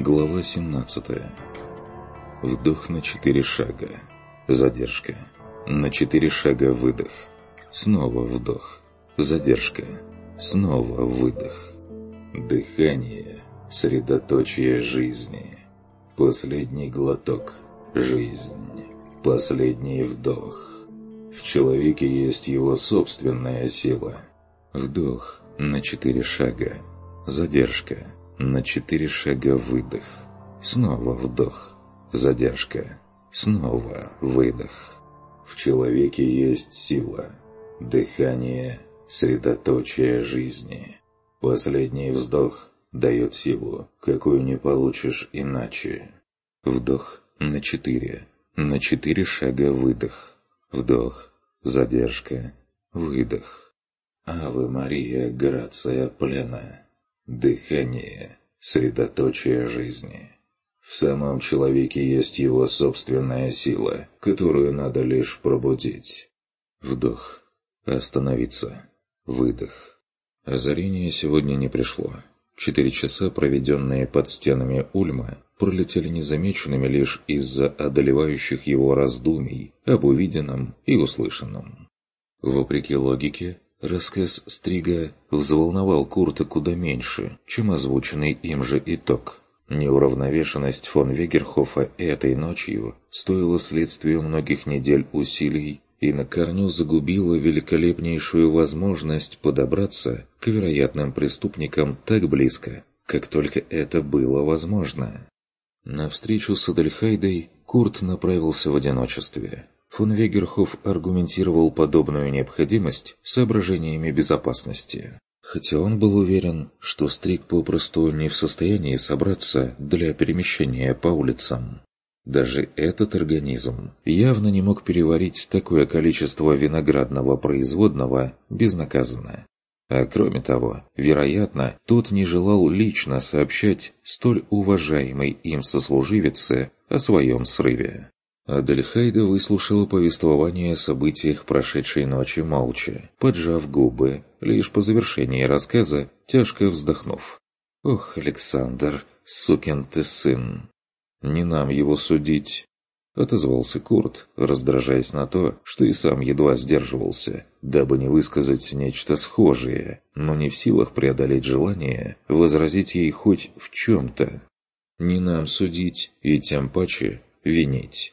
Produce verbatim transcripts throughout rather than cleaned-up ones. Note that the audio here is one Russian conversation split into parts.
Глава семнадцатая. Вдох на четыре шага. Задержка. На четыре шага выдох. Снова вдох. Задержка. Снова выдох. Дыхание – средоточие жизни. Последний глоток – жизнь. Последний вдох. В человеке есть его собственная сила. Вдох на четыре шага. Задержка. На четыре шага выдох. Снова вдох. Задержка. Снова выдох. В человеке есть сила. Дыхание – средоточие жизни. Последний вздох дает силу, какую не получишь иначе. Вдох на четыре. На четыре шага выдох. Вдох. Задержка. Выдох. Аве Мария, грация плена. Дыхание – средоточие жизни. В самом человеке есть его собственная сила, которую надо лишь пробудить. Вдох. Остановиться. Выдох. Озарение сегодня не пришло. Четыре часа, проведенные под стенами Ульма, пролетели незамеченными лишь из-за одолевающих его раздумий об увиденном и услышанном. Вопреки логике, рассказ Стрига взволновал Курта куда меньше, чем озвученный им же итог. Неуравновешенность фон Вегерхофа этой ночью стоила следствию многих недель усилий и на корню загубила великолепнейшую возможность подобраться к вероятным преступникам так близко, как только это было возможно. На встречу с Адельхайдой Курт направился в одиночестве. Фон Вегерхоф аргументировал подобную необходимость соображениями безопасности, хотя он был уверен, что Стриг попросту не в состоянии собраться для перемещения по улицам. Даже этот организм явно не мог переварить такое количество виноградного производного безнаказанно. А кроме того, вероятно, тот не желал лично сообщать столь уважаемой им сослуживице о своем срыве. Адельхайда выслушала повествование о событиях прошедшей ночи молча, поджав губы, лишь по завершении рассказа, тяжко вздохнув. «Ох, Александр, сукин ты сын! Не нам его судить!» — отозвался Курт, раздражаясь на то, что и сам едва сдерживался, дабы не высказать нечто схожее, но не в силах преодолеть желание возразить ей хоть в чем-то. «Не нам судить, и тем паче винить».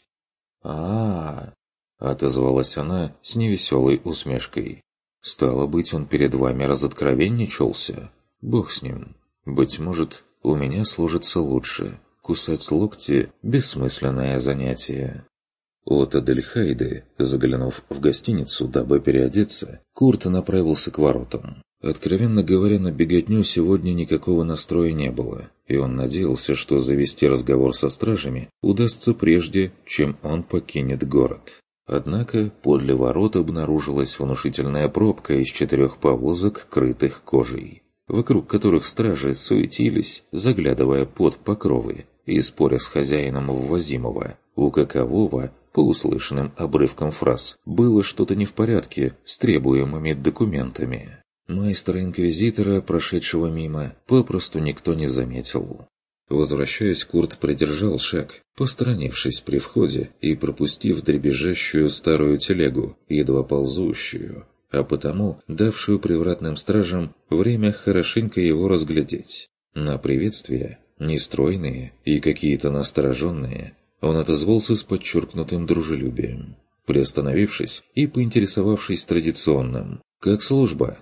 «А-а-а!» — отозвалась она с невеселой усмешкой. «Стало быть, он перед вами разоткровенничался? Бог с ним. Быть может, у меня сложится лучше. Кусать локти – бессмысленное занятие». От Адельхайды, заглянув в гостиницу, дабы переодеться, Курт направился к воротам. Откровенно говоря, на беготню сегодня никакого настроя не было, и он надеялся, что завести разговор со стражами удастся прежде, чем он покинет город. Однако подле ворот обнаружилась внушительная пробка из четырех повозок, крытых кожей, вокруг которых стражи суетились, заглядывая под покровы и споря с хозяином ввозимого, у какового, по услышанным обрывкам фраз, было что-то не в порядке с требуемыми документами. Майстра-инквизитора, прошедшего мимо, попросту никто не заметил. Возвращаясь, Курт придержал шаг, посторонившись при входе и пропустив дребезжащую старую телегу, едва ползущую, а потому давшую привратным стражам время хорошенько его разглядеть. На приветствия, нестройные и какие-то настороженные, он отозвался с подчеркнутым дружелюбием, приостановившись и поинтересовавшись традиционным «Как служба?».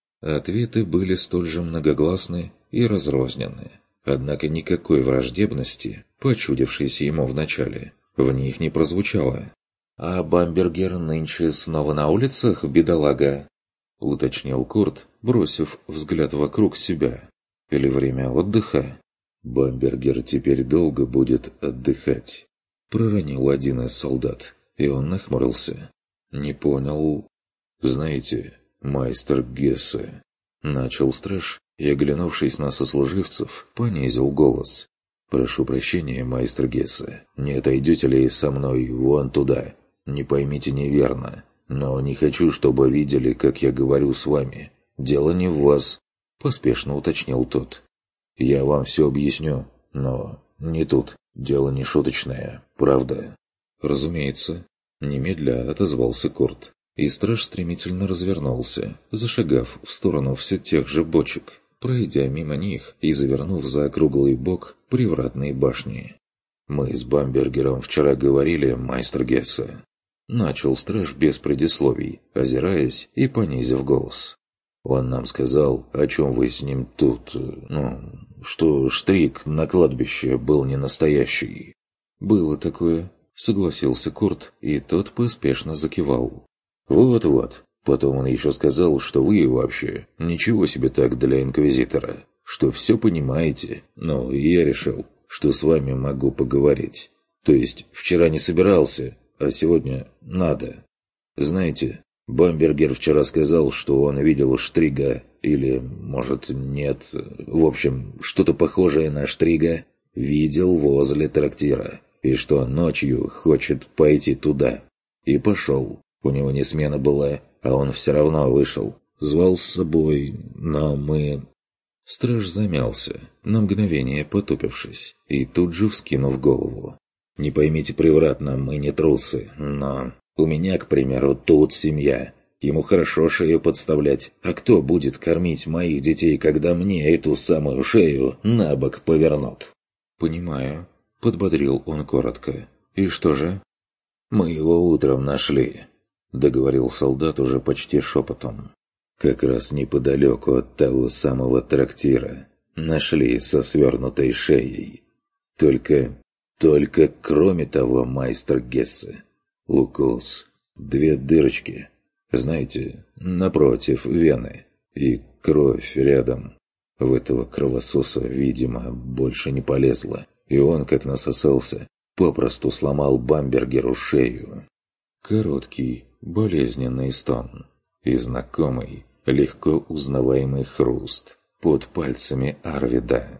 Ответы были столь же многогласны и разрознены, однако никакой враждебности, почудившейся ему вначале, в них не прозвучало. «А Бамбергер нынче снова на улицах, бедолага?» — уточнил Курт, бросив взгляд вокруг себя. «Или время отдыха?» «Бамбергер теперь долго будет отдыхать», — проронил один из солдат, и он нахмурился. «Не понял. Знаете, майстер Гессе», — начал страж и, оглянувшись на сослуживцев, понизил голос. «Прошу прощения, майстер Гессе, не отойдете ли со мной вон туда? Не поймите неверно, но не хочу, чтобы видели, как я говорю с вами. Дело не в вас», — поспешно уточнил тот. «Я вам все объясню, но не тут. Дело не шуточное, правда?» «Разумеется», — немедля отозвался Курт. И страж стремительно развернулся, зашагав в сторону все тех же бочек, пройдя мимо них и завернув за округлый бок привратной башни. «Мы с Бамбергером вчера говорили, майстер Гессе». Начал страж без предисловий, озираясь и понизив голос. «Он нам сказал, о чем вы с ним тут... Ну, что штрик на кладбище был не настоящий». «Было такое», — согласился Курт, и тот поспешно закивал. «Вот-вот. Потом он еще сказал, что вы вообще ничего себе так для инквизитора, что все понимаете, но я решил, что с вами могу поговорить. То есть вчера не собирался, а сегодня надо. Знаете, Бамбергер вчера сказал, что он видел Штрига, или, может, нет, в общем, что-то похожее на Штрига, видел возле трактира, и что ночью хочет пойти туда. И пошел. У него не смена была, а он все равно вышел. Звал с собой, но мы...» Страж замялся, на мгновение потупившись, и тут же вскинув голову. «Не поймите превратно, мы не трусы, но... У меня, к примеру, тут семья. Ему хорошо шею подставлять. А кто будет кормить моих детей, когда мне эту самую шею на бок повернут?» «Понимаю», — подбодрил он коротко. «И что же?» «Мы его утром нашли», — договорил солдат уже почти шепотом. «Как раз неподалеку от того самого трактира. Нашли со свернутой шеей. Только... только кроме того, майстер Гессе. Укус. Две дырочки. Знаете, напротив вены. И кровь рядом. В этого кровососа, видимо, больше не полезла. И он, как насосался, попросту сломал Бамбергеру шею». Короткий, болезненный стон. И знакомый, легко узнаваемый хруст под пальцами Арвида.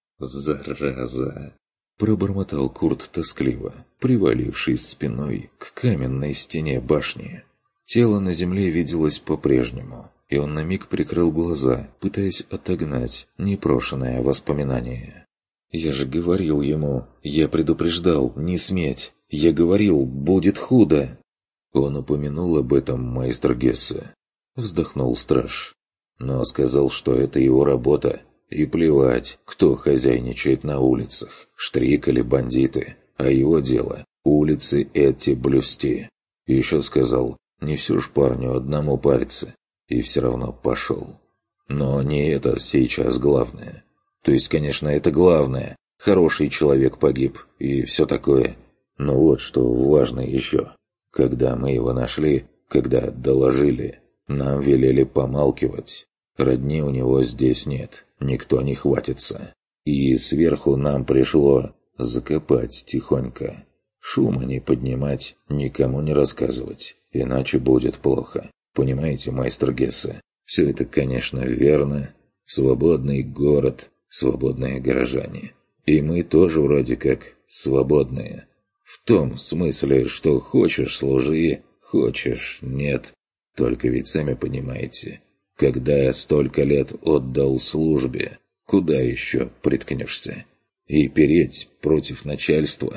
«Зараза!» – пробормотал Курт тоскливо, привалившись спиной к каменной стене башни. Тело на земле виделось по-прежнему, и он на миг прикрыл глаза, пытаясь отогнать непрошенное воспоминание. «Я же говорил ему, я предупреждал, не сметь, я говорил, будет худо!» «Он упомянул об этом, майстер Гессе», — вздохнул страж. «Но сказал, что это его работа, и плевать, кто хозяйничает на улицах, штрик или бандиты, а его дело — улицы эти блюсти. Еще сказал, не все ж парню одному париться, и все равно пошел. Но не это сейчас главное. То есть, конечно, это главное, хороший человек погиб, и все такое. Но вот что важно еще». Когда мы его нашли, когда доложили, нам велели помалкивать. Родни у него здесь нет, никто не хватится. И сверху нам пришло закопать тихонько. Шума не поднимать, никому не рассказывать, иначе будет плохо. Понимаете, майстер Гессе, все это, конечно, верно. Свободный город, свободные горожане. И мы тоже вроде как свободные. В том смысле, что хочешь – служи, хочешь – нет. Только ведь сами понимаете, когда я столько лет отдал службе, куда еще приткнешься? И переть против начальства?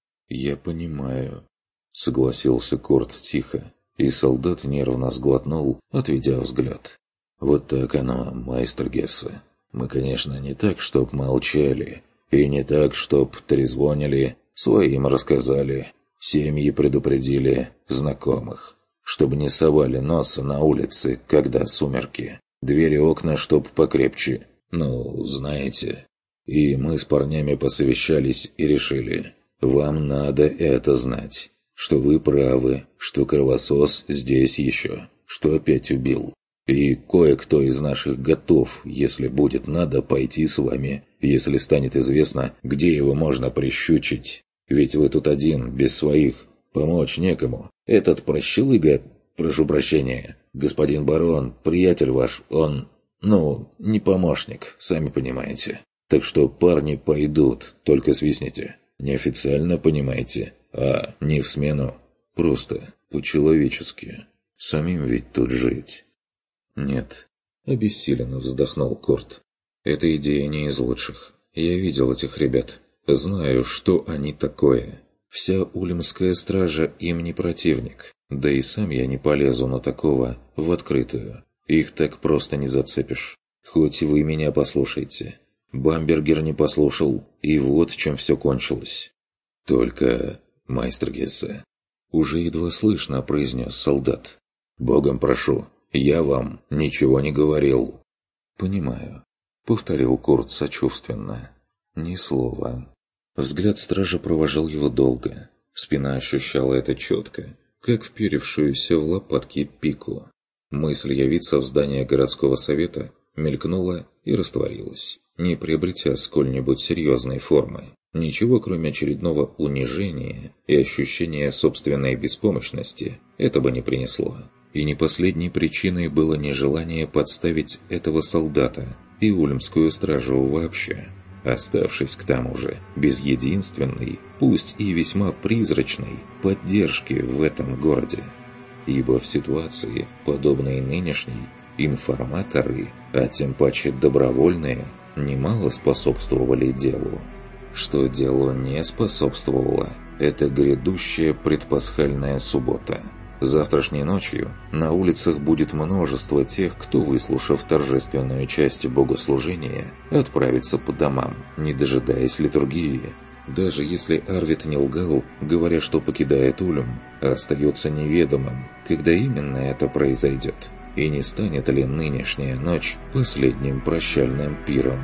«Я понимаю», – согласился Курт тихо, и солдат нервно сглотнул, отведя взгляд. «Вот так оно, майстер Гессе. Мы, конечно, не так, чтоб молчали, и не так, чтоб трезвонили. Своим рассказали, семьи предупредили, знакомых, чтобы не совали носа на улице, когда сумерки, двери окна чтоб покрепче, ну, знаете. И мы с парнями посовещались и решили, вам надо это знать, что вы правы, что кровосос здесь еще, что опять убил. И кое-кто из наших готов, если будет надо, пойти с вами, если станет известно, где его можно прищучить. Ведь вы тут один, без своих, помочь некому. Этот прощелыга, прошу прощения, господин барон, приятель ваш, он, ну, не помощник, сами понимаете. Так что парни пойдут, только свистните. Неофициально, понимаете, а не в смену. Просто по-человечески. Самим ведь тут жить». «Нет», — обессиленно вздохнул Курт. «Эта идея не из лучших. Я видел этих ребят. Знаю, что они такое. Вся ульмская стража им не противник. Да и сам я не полезу на такого в открытую. Их так просто не зацепишь. Хоть вы меня послушайте. Бамбергер не послушал, и вот чем все кончилось. Только, майстер Гессе, уже едва слышно произнес солдат. Богом прошу, я вам ничего не говорил. Понимаю, повторил Курт сочувственно. Ни слова. Взгляд стража провожал его долго. Спина ощущала это четко, как вперевшуюся в лопатки пику. Мысль явиться в здание городского совета мелькнула и растворилась, не приобретя сколь-нибудь серьезной формы. Ничего, кроме очередного унижения и ощущения собственной беспомощности, это бы не принесло. И не последней причиной было нежелание подставить этого солдата и ульмскую стражу вообще, оставшись к тому же без единственной, пусть и весьма призрачной, поддержки в этом городе. Ибо в ситуации, подобной нынешней, информаторы, а тем паче добровольные, немало способствовали делу. Что делу не способствовало, это грядущая предпасхальная суббота. Завтрашней ночью на улицах будет множество тех, кто, выслушав торжественную часть богослужения, отправится по домам, не дожидаясь литургии. Даже если Арвид не лгал, говоря, что покидает Ульм, остается неведомым, когда именно это произойдет, и не станет ли нынешняя ночь последним прощальным пиром.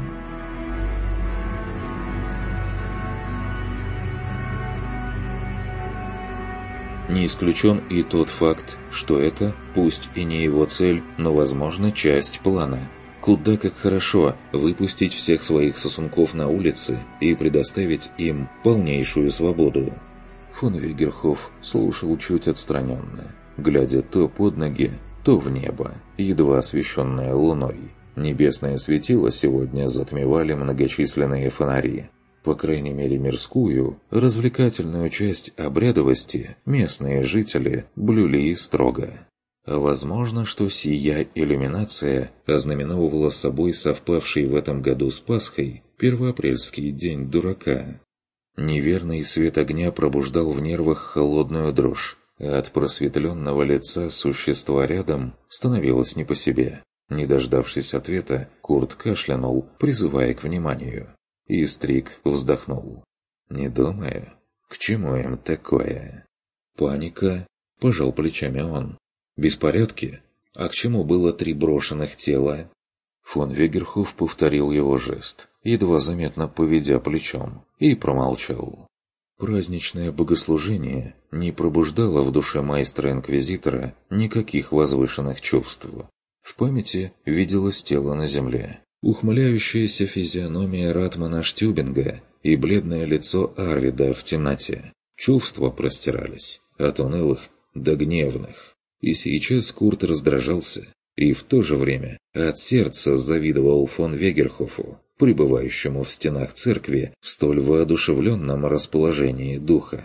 Не исключен и тот факт, что это, пусть и не его цель, но, возможно, часть плана. Куда как хорошо выпустить всех своих сосунков на улицы и предоставить им полнейшую свободу. Фон Вигерхоф слушал чуть отстраненно, глядя то под ноги, то в небо, едва освещенное луной. Небесное светило сегодня затмевали многочисленные фонари. По крайней мере мирскую, развлекательную часть обрядовости местные жители блюли строго. Возможно, что сия иллюминация ознаменовывала собой совпавший в этом году с Пасхой первоапрельский день дурака. Неверный свет огня пробуждал в нервах холодную дрожь, а от просветленного лица существа рядом становилось не по себе. Не дождавшись ответа, Курт кашлянул, призывая к вниманию. И Стрик вздохнул. «Не думаю. К чему им такое?» «Паника?» – пожал плечами он. «Беспорядки? А к чему было три брошенных тела?» Фон Вегерхоф повторил его жест, едва заметно поведя плечом, и промолчал. Праздничное богослужение не пробуждало в душе майстра-инквизитора никаких возвышенных чувств. В памяти виделось тело на земле, ухмыляющаяся физиономия ратмана Штюбинга и бледное лицо Арвида в темноте. Чувства простирались от унылых до гневных. И сейчас Курт раздражался и в то же время от сердца завидовал фон Вегерхофу, пребывающему в стенах церкви в столь воодушевленном расположении духа.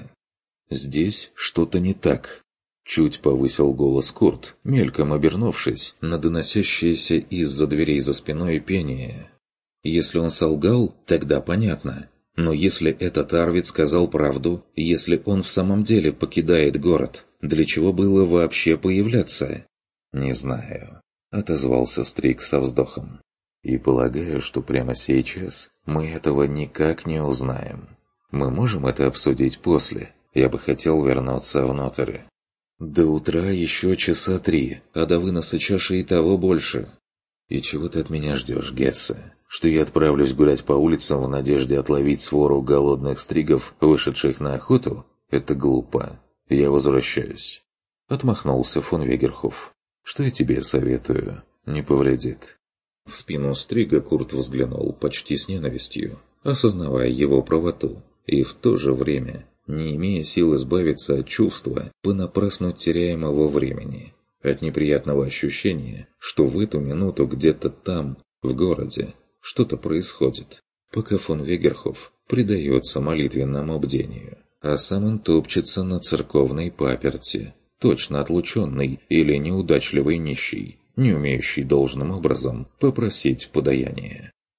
«Здесь что-то не так», — чуть повысил голос Курт, мельком обернувшись на доносящееся из-за дверей за спиной пение. «Если он солгал, тогда понятно. Но если этот Арвид сказал правду, если он в самом деле покидает город, для чего было вообще появляться?» «Не знаю», — отозвался Стрик со вздохом. «И полагаю, что прямо сейчас мы этого никак не узнаем. Мы можем это обсудить после. Я бы хотел вернуться внутрь». «До утра еще часа три, а до выноса чаши и того больше». «И чего ты от меня ждешь, Гессе? Что я отправлюсь гулять по улицам в надежде отловить свору голодных стригов, вышедших на охоту? Это глупо. Я возвращаюсь». Отмахнулся фон Вегерхоф. «Что я тебе советую? Не повредит». В спину стрига Курт взглянул почти с ненавистью, осознавая его правоту, и в то же время не имея сил избавиться от чувства понапрасну теряемого времени, от неприятного ощущения, что в эту минуту где-то там, в городе, что-то происходит, пока фон Вегерхоф предается молитвенному бдению, а сам он топчется на церковной паперти, точно отлученный или неудачливый нищий, не умеющий должным образом попросить подаяние.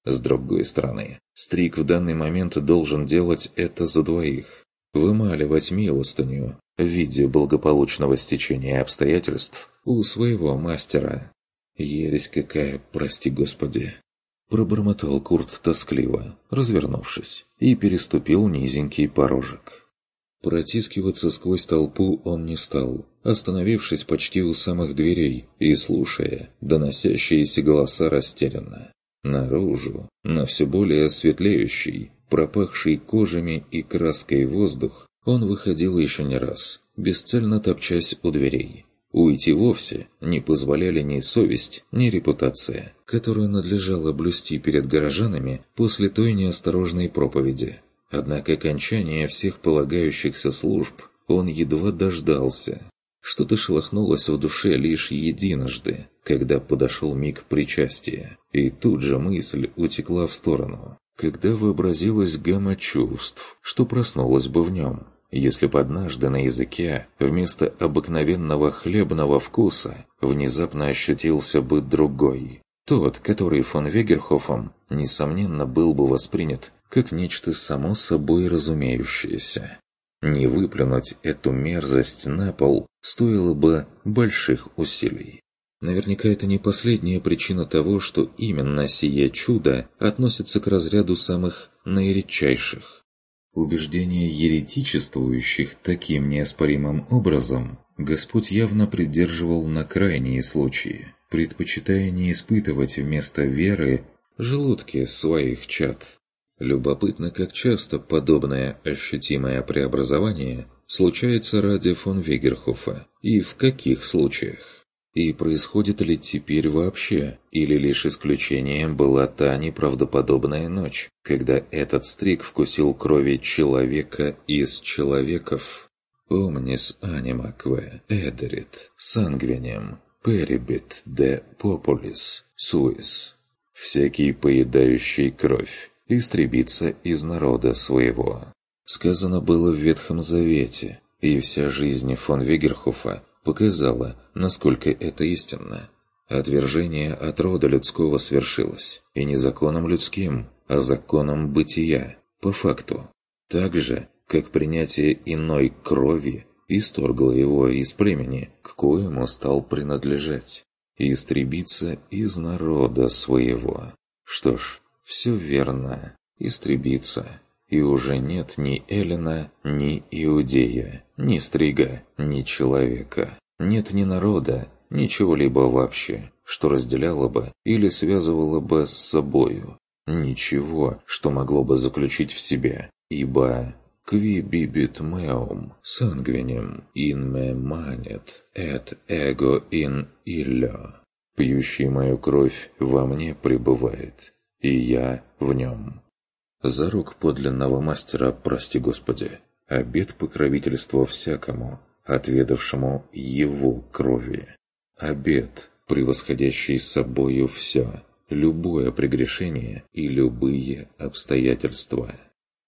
С другой стороны, Стрик в данный момент должен делать это за двоих. Вымаливать милостыню в виде благополучного стечения обстоятельств у своего мастера. «Ересь какая, прости господи!» Пробормотал Курт тоскливо, развернувшись, и переступил низенький порожек. Протискиваться сквозь толпу он не стал, остановившись почти у самых дверей и слушая доносящиеся голоса растерянно. Наружу, на все более светлеющий, пропахший кожами и краской воздух, он выходил еще не раз, бесцельно топчась у дверей. Уйти вовсе не позволяли ни совесть, ни репутация, которую надлежало блюсти перед горожанами после той неосторожной проповеди. Однако окончания всех полагающихся служб он едва дождался. Что-то шелохнулось в душе лишь единожды, когда подошел миг причастия, и тут же мысль утекла в сторону, когда вообразилась гамма чувств, что проснулась бы в нем, если бы однажды на языке вместо обыкновенного хлебного вкуса внезапно ощутился бы другой, тот, который фон Вегерхофом, несомненно, был бы воспринят как нечто само собой разумеющееся. Не выплюнуть эту мерзость на пол стоило бы больших усилий. Наверняка это не последняя причина того, что именно сие чудо относится к разряду самых наиредчайших. Убеждения еретичествующих таким неоспоримым образом Господь явно придерживал на крайние случаи, предпочитая не испытывать вместо веры желудки своих чад. Любопытно, как часто подобное ощутимое преобразование случается ради фон Вегерхофа, и в каких случаях. И происходит ли теперь вообще, или лишь исключением была та неправдоподобная ночь, когда этот Стрик вкусил крови человека из человеков? «Omnis anima que ederit sanguinem peribit de populis suis». «Всякий, поедающий кровь, истребится из народа своего». Сказано было в Ветхом Завете, и вся жизнь фон Вегерхофа показала, насколько это истинно. Отвержение от рода людского свершилось, и не законом людским, а законом бытия, по факту. Так же, как принятие иной крови исторгло его из племени, к коему стал принадлежать, и истребиться из народа своего. Что ж, все верно, истребиться. И уже нет ни Эллина, ни Иудея, ни Стрига, ни человека. Нет ни народа, ничего-либо вообще, что разделяло бы или связывало бы с собою. Ничего, что могло бы заключить в себя, ибо «qui bibit meum sanguinem in me manet, et ego in illo». «Пьющий мою кровь во мне пребывает, и я в нем». Зарок подлинного мастера, прости Господи, обет покровительства всякому, отведавшему его крови. Обет, превосходящий собою все, любое прегрешение и любые обстоятельства.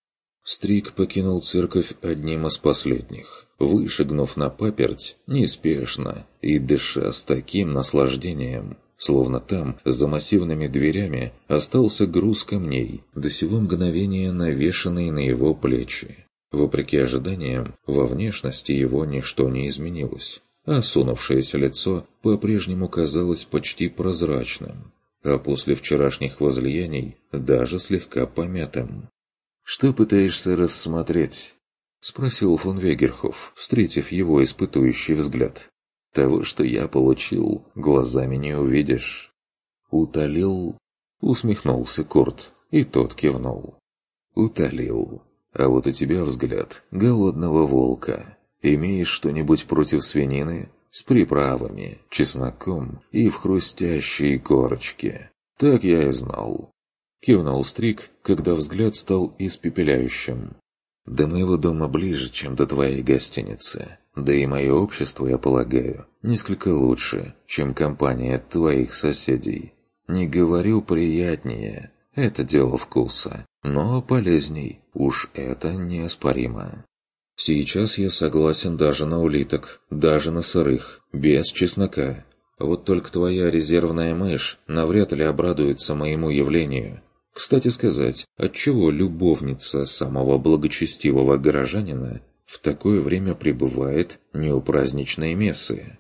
Стрик покинул церковь одним из последних, вышагнув на паперть неспешно и дыша с таким наслаждением, словно там, за массивными дверями, остался груз камней, до сего мгновения навешанный на его плечи. Вопреки ожиданиям, во внешности его ничто не изменилось. Осунувшееся лицо по-прежнему казалось почти прозрачным, а после вчерашних возлияний даже слегка помятым. «Что пытаешься рассмотреть?» — спросил фон Вегерхоф, встретив его испытующий взгляд. «Того, что я получил, глазами не увидишь». «Утолил?» — усмехнулся Курт, и тот кивнул. «Утолил. А вот у тебя взгляд голодного волка. Имеешь что-нибудь против свинины? С приправами, чесноком и в хрустящей корочке. Так я и знал». Кивнул Стрик, когда взгляд стал испепеляющим. «До моего дома ближе, чем до твоей гостиницы. Да и мое общество, я полагаю, несколько лучше, чем компания твоих соседей. Не говорю приятнее, это дело вкуса, но полезней, уж это неоспоримо. Сейчас я согласен даже на улиток, даже на сырых, без чеснока. Вот только твоя резервная мышь навряд ли обрадуется моему явлению. Кстати сказать, отчего любовница самого благочестивого горожанина в такое время пребывает не у праздничной мессы?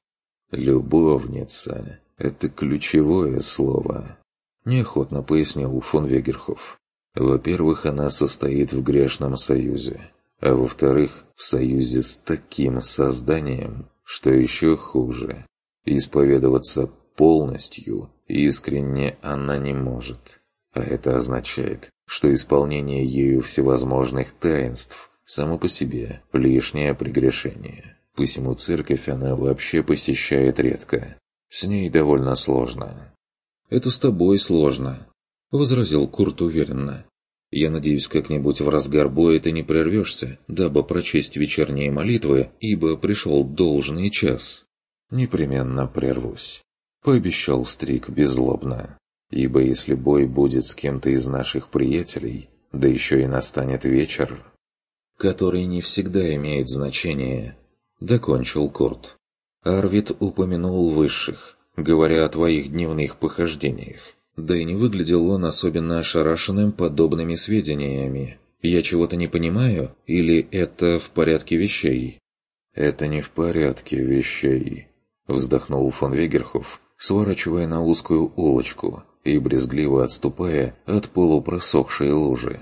«Любовница» — это ключевое слово, неохотно пояснил фон Вегерхоф. Во-первых, она состоит в грешном союзе, а во-вторых, в союзе с таким созданием, что еще хуже. Исповедоваться полностью и искренне она не может. А это означает, что исполнение ею всевозможных таинств само по себе лишнее прегрешение. Посему церковь она вообще посещает редко. С ней довольно сложно. «Это с тобой сложно», — возразил Курт уверенно. «Я надеюсь, как-нибудь в разгар боя ты не прервешься, дабы прочесть вечерние молитвы, ибо пришел должный час». «Непременно прервусь», — пообещал Стрик беззлобно. «Ибо если бой будет с кем-то из наших приятелей, да еще и настанет вечер, который не всегда имеет значение», — докончил Курт. «Арвид упомянул высших, говоря о твоих дневных похождениях. Да и не выглядел он особенно ошарашенным подобными сведениями. Я чего-то не понимаю, или это в порядке вещей?» «Это не в порядке вещей», — вздохнул фон Вегерхоф, сворачивая на узкую улочку и брезгливо отступая от полупросохшей лужи.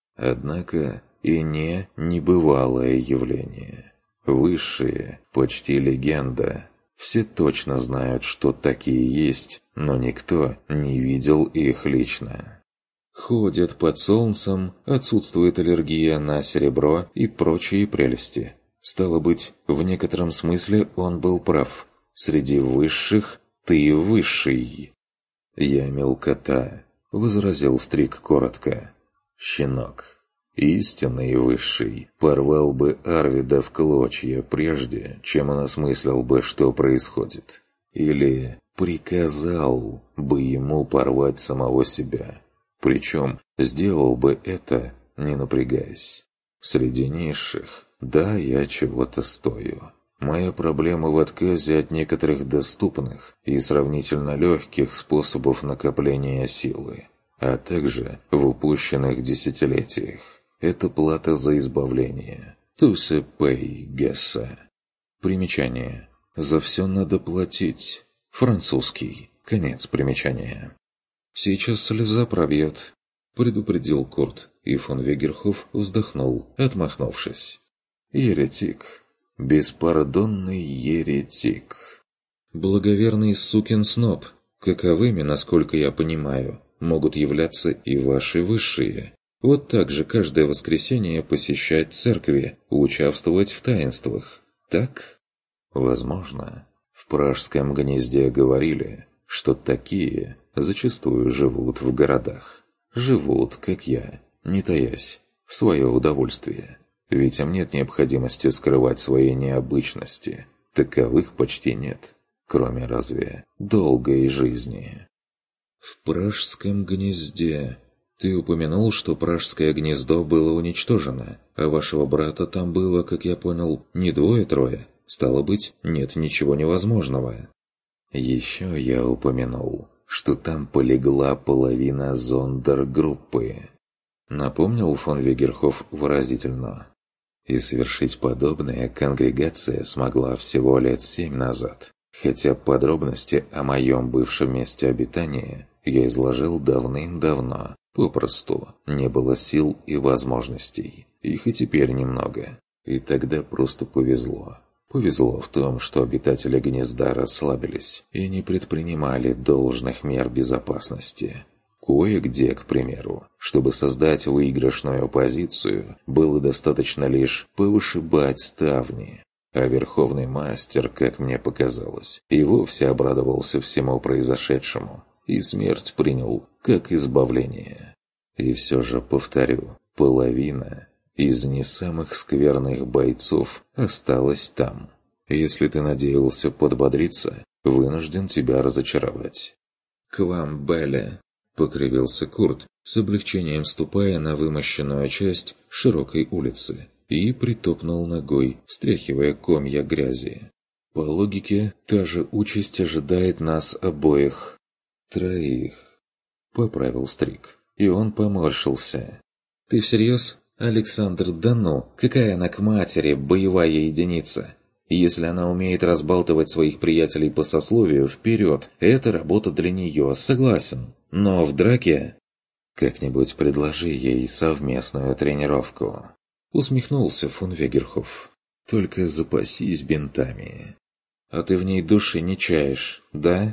«Однако и не небывалое явление. Высшие, почти легенда. Все точно знают, что такие есть, но никто не видел их лично. Ходят под солнцем, отсутствует аллергия на серебро и прочие прелести. Стало быть, в некотором смысле он был прав. Среди высших ты высший». «Я мелкота», — возразил Стрик коротко. «Щенок. Истинный высший порвал бы Арвида в клочья прежде, чем он осмыслил бы, что происходит. Или приказал бы ему порвать самого себя. Причем сделал бы это, не напрягаясь. Среди низших, да, я чего-то стою. Моя проблема в отказе от некоторых доступных и сравнительно легких способов накопления силы, а также в упущенных десятилетиях. Это плата за избавление. Тусе пей гесса. Примечание. За все надо платить. Французский. Конец примечания. «Сейчас слеза пробьет», — предупредил Курт, и фон Вегерхоф вздохнул, отмахнувшись. «Еретик. Беспардонный еретик. Благоверный сукин сноб, каковыми, насколько я понимаю, могут являться и ваши высшие. Вот так же каждое воскресенье посещать церкви, участвовать в таинствах. Так?» «Возможно. В пражском гнезде говорили, что такие зачастую живут в городах. Живут, как я, не таясь, в свое удовольствие. Ведь им нет необходимости скрывать свои необычности. Таковых почти нет, кроме разве долгой жизни». «В пражском гнезде...» «Ты упомянул, что пражское гнездо было уничтожено, а вашего брата там было, как я понял, не двое-трое. Стало быть, нет ничего невозможного». «Еще я упомянул, что там полегла половина зондергруппы», — напомнил фон Вегерхоф выразительно. «И совершить подобное конгрегация смогла всего лет семь назад, хотя подробности о моем бывшем месте обитания я изложил давным-давно. Попросту не было сил и возможностей. Их и теперь немного. И тогда просто повезло. Повезло в том, что обитатели гнезда расслабились и не предпринимали должных мер безопасности. Кое-где, к примеру, чтобы создать выигрышную позицию, было достаточно лишь повышибать ставни. А верховный мастер, как мне показалось, и вовсе обрадовался всему произошедшему. И смерть принял как избавление. И все же, повторю, половина из не самых скверных бойцов осталась там. Если ты надеялся подбодриться, вынужден тебя разочаровать. «К вам, Белле!» — покривился Курт, с облегчением ступая на вымощенную часть широкой улицы, и притопнул ногой, стряхивая комья грязи. «По логике, та же участь ожидает нас обоих». «Троих», — поправил Стрик, и он поморщился. «Ты всерьез, Александр? Да ну, какая она к матери, боевая единица? Если она умеет разбалтывать своих приятелей по сословию, вперед, это работа для нее, согласен. Но в драке...» «Как-нибудь предложи ей совместную тренировку», — усмехнулся фон Вегерхоф. «Только запасись бинтами. А ты в ней души не чаешь, да?»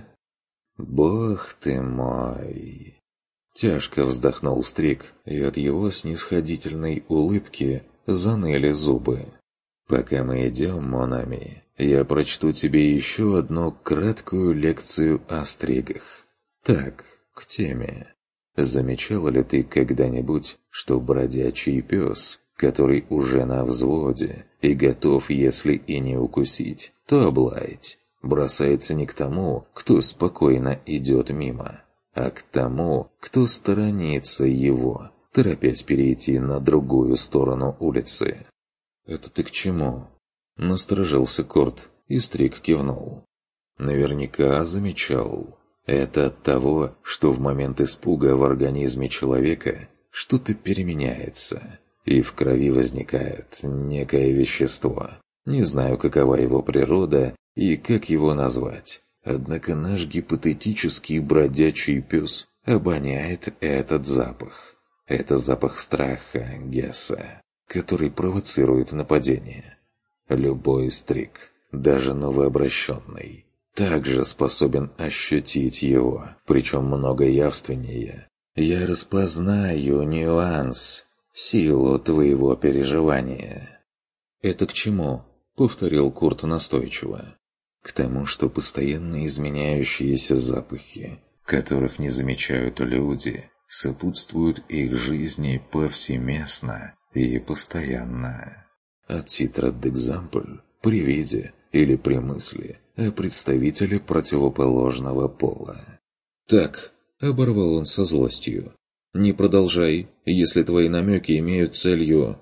«Бог ты мой!» Тяжко вздохнул Стрик, и от его снисходительной улыбки заныли зубы. «Пока мы идем, Монами, я прочту тебе еще одну краткую лекцию о стригах. Так, к теме. Замечала ли ты когда-нибудь, что бродячий пес, который уже на взводе и готов, если и не укусить, то облаять, бросается не к тому, кто спокойно идет мимо, а к тому, кто сторонится его, торопясь перейти на другую сторону улицы?» «Это ты к чему?» — насторожился Корт, и Стрик кивнул. «Наверняка замечал. Это от того, что в момент испуга в организме человека что-то переменяется, и в крови возникает некое вещество. Не знаю, какова его природа и как его назвать. Однако наш гипотетический бродячий пес обоняет этот запах. Это запах страха, Гесса, который провоцирует нападение. Любой Стрик, даже новообращенный, также способен ощутить его, причем много явственнее. Я распознаю нюанс, силу твоего переживания». «Это к чему?» — повторил Курт настойчиво. «К тому, что постоянно изменяющиеся запахи, которых не замечают люди, сопутствуют их жизни повсеместно и постоянно. От титра d'exemple при виде или при мысли о представителе противоположного пола». «Так», — оборвал он со злостью, — «не продолжай, если твои намеки имеют целью...»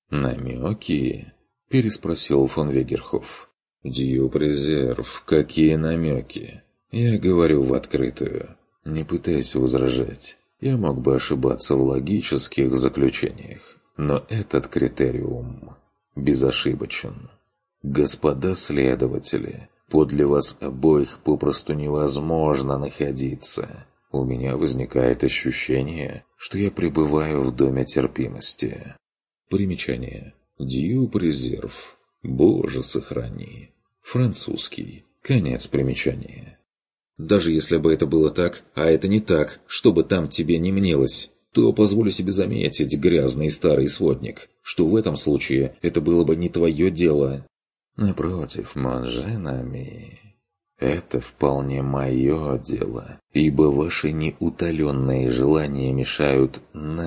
«Намеки?» — переспросил фон Вегерхоф. «Дьюп-резерв, какие намеки? Я говорю в открытую. Не пытайся возражать. Я мог бы ошибаться в логических заключениях, но этот критериум безошибочен. Господа следователи, подле вас обоих попросту невозможно находиться. У меня возникает ощущение, что я пребываю в доме терпимости». Примечание. Дьюп-резерв. Боже, сохрани. Французский. Конец примечания. «Даже если бы это было так, а это не так, что бы там тебе не мнилось, то позволю себе заметить, грязный старый сводник, что в этом случае это было бы не твое дело». «Напротив, Монженами, это вполне мое дело, ибо ваши неутоленные желания мешают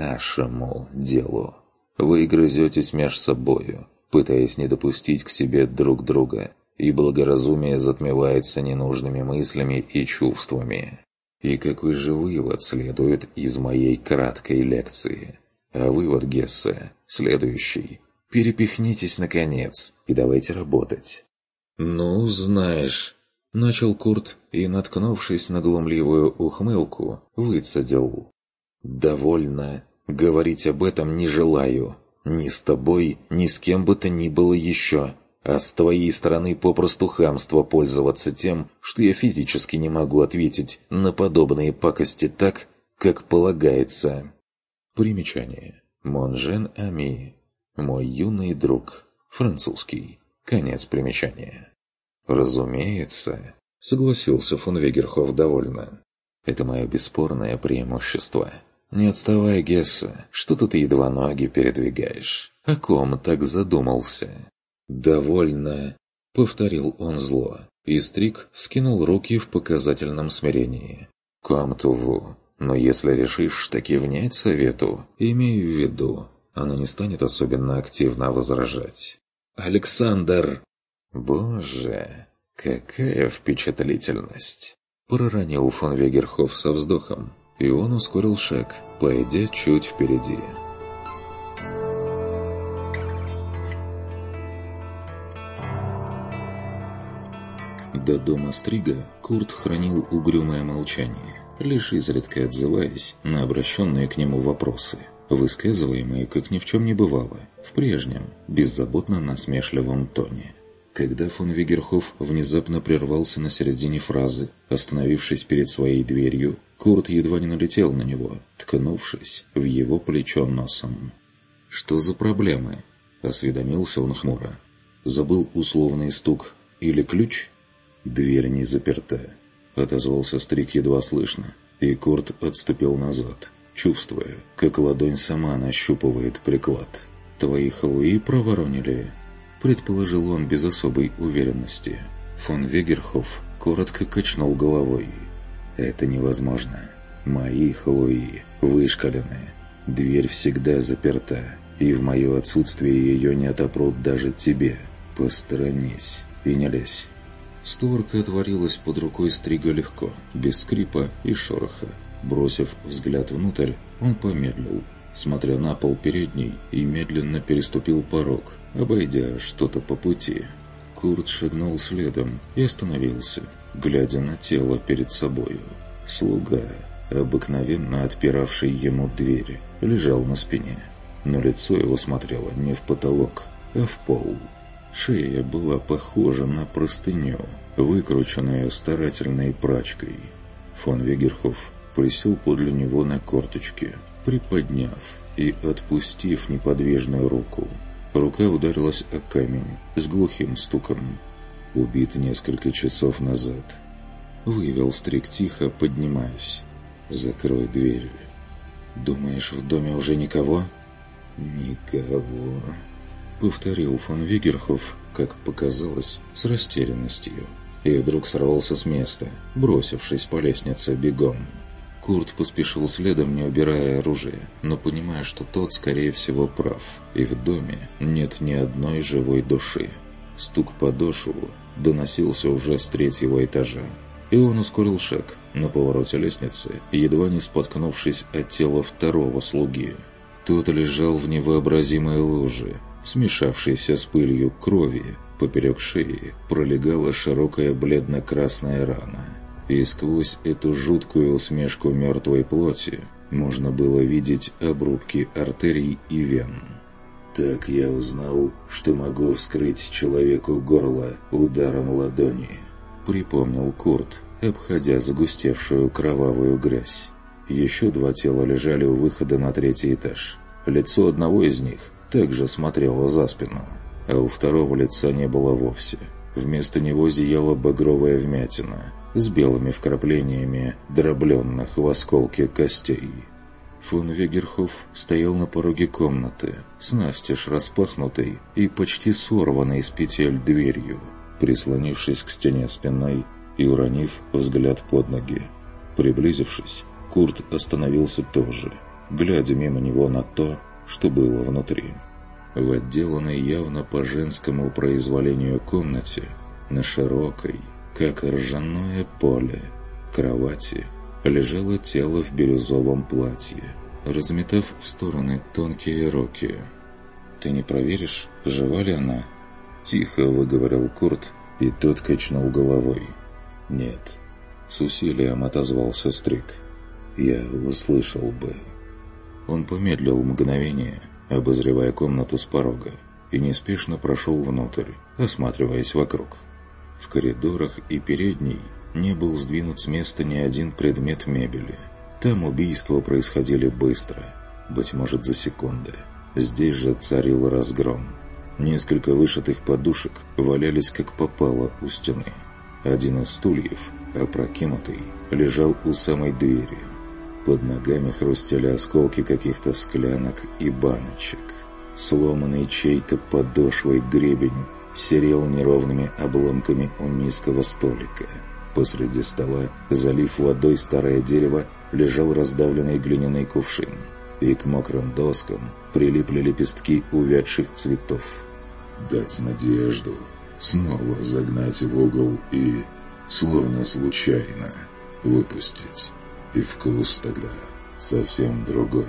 нашему делу. Вы грызетесь меж собою, пытаясь не допустить к себе друг друга, и благоразумие затмевается ненужными мыслями и чувствами. И какой же вывод следует из моей краткой лекции? А вывод, Гессе, следующий. Перепихнитесь, наконец, и давайте работать». «Ну, знаешь...» — начал Курт и, наткнувшись на глумливую ухмылку, выцедил. «Довольно. Говорить об этом не желаю. Ни с тобой, ни с кем бы то ни было еще. А с твоей стороны попросту хамство пользоваться тем, что я физически не могу ответить на подобные пакости так, как полагается». Примечание. Монжен Ами. Мой юный друг. Французский. Конец примечания. «Разумеется», — согласился фон Вегерхоф довольно. «Это мое бесспорное преимущество. Не отставай, Гессе, что-то ты едва ноги передвигаешь. О ком так задумался?» «Довольно», — повторил он зло, и Стрик вскинул руки в показательном смирении. «Комтуву, но если решишь таки внять совету, имей в виду, она не станет особенно активно возражать». «Александр!» «Боже, какая впечатлительность!» — проронил фон Вегерхоф со вздохом, и он ускорил шаг, пойдя чуть впереди. До дома Стрига Курт хранил угрюмое молчание. лишь изредка отзываясь на обращенные к нему вопросы, высказываемые, как ни в чем не бывало, в прежнем, беззаботно насмешливом тоне. Когда фон Вегерхоф внезапно прервался на середине фразы, остановившись перед своей дверью, Курт едва не налетел на него, ткнувшись в его плечо носом. «Что за проблемы?» – осведомился он хмуро. «Забыл условный стук или ключ?» «Дверь не заперта», – отозвался Стрик едва слышно, и Курт отступил назад, чувствуя, как ладонь сама нащупывает приклад. «Твои халуи проворонили?» – предположил он без особой уверенности. Фон Вегерхоф коротко качнул головой. «Это невозможно. Мои халуи вышкалены. Дверь всегда заперта, и в мое отсутствие ее не отопрут даже тебе. Посторонись и не лезь». Створка отворилась под рукой Стрига легко, без скрипа и шороха. Бросив взгляд внутрь, он помедлил, смотря на пол передней, и медленно переступил порог, обойдя что-то по пути. Курт шагнул следом и остановился, глядя на тело перед собою. Слуга, обыкновенно отпиравший ему двери, лежал на спине, но лицо его смотрело не в потолок, а в пол. Шея была похожа на простыню, выкрученную старательной прачкой. Фон Вегерхоф присел подле него на корточки, приподняв и отпустив неподвижную руку. Рука ударилась о камень с глухим стуком. «Убит несколько часов назад», — вывел Стрик тихо, поднимаясь. «Закрой дверь». «Думаешь, в доме уже никого?» «Никого», — повторил фон Вегерхоф, как показалось, с растерянностью, и вдруг сорвался с места, бросившись по лестнице бегом. Курт поспешил следом, не убирая оружие, но понимая, что тот, скорее всего, прав, и в доме нет ни одной живой души. Стук подошву доносился уже с третьего этажа, и он ускорил шаг на повороте лестницы, едва не споткнувшись от тела второго слуги. Тот лежал в невообразимой луже, смешавшейся с пылью крови. Поперек шеи пролегала широкая бледно-красная рана, и сквозь эту жуткую усмешку мертвой плоти можно было видеть обрубки артерий и вен. «Так я узнал, что могу вскрыть человеку горло ударом ладони», — припомнил Курт, обходя загустевшую кровавую грязь. Еще два тела лежали у выхода на третий этаж. Лицо одного из них также смотрело за спину, а у второго лица не было вовсе. Вместо него зияла багровая вмятина с белыми вкраплениями дробленных в осколке костей. Фон Вегерхоф стоял на пороге комнаты, с настежь распахнутой и почти сорванной с петель дверью, прислонившись к стене спиной и уронив взгляд под ноги. Приблизившись, Курт остановился тоже, глядя мимо него на то, что было внутри. В отделанной явно по женскому произволению комнате, на широкой, как ржаное поле, кровати, лежало тело в бирюзовом платье, разметав в стороны тонкие руки. «Ты не проверишь, жива ли она?» — тихо выговорил Курт, и тот качнул головой. «Нет», — с усилием отозвался Стрик. «Я услышал бы». Он помедлил мгновение, обозревая комнату с порога, и неспешно прошел внутрь, осматриваясь вокруг. В коридорах и передней не был сдвинут с места ни один предмет мебели. Там убийства происходили быстро, быть может, за секунды. Здесь же царил разгром. Несколько вышитых подушек валялись как попало у стены. Один из стульев, опрокинутый, лежал у самой двери. Под ногами хрустели осколки каких-то склянок и баночек. Сломанный чей-то подошвой гребень серел неровными обломками у низкого столика. Посреди стола, залив водой старое дерево, лежал раздавленный глиняный кувшин, и к мокрым доскам прилипли лепестки увядших цветов. «Дать надежду, снова загнать в угол и, словно случайно, выпустить. И вкус тогда совсем другой».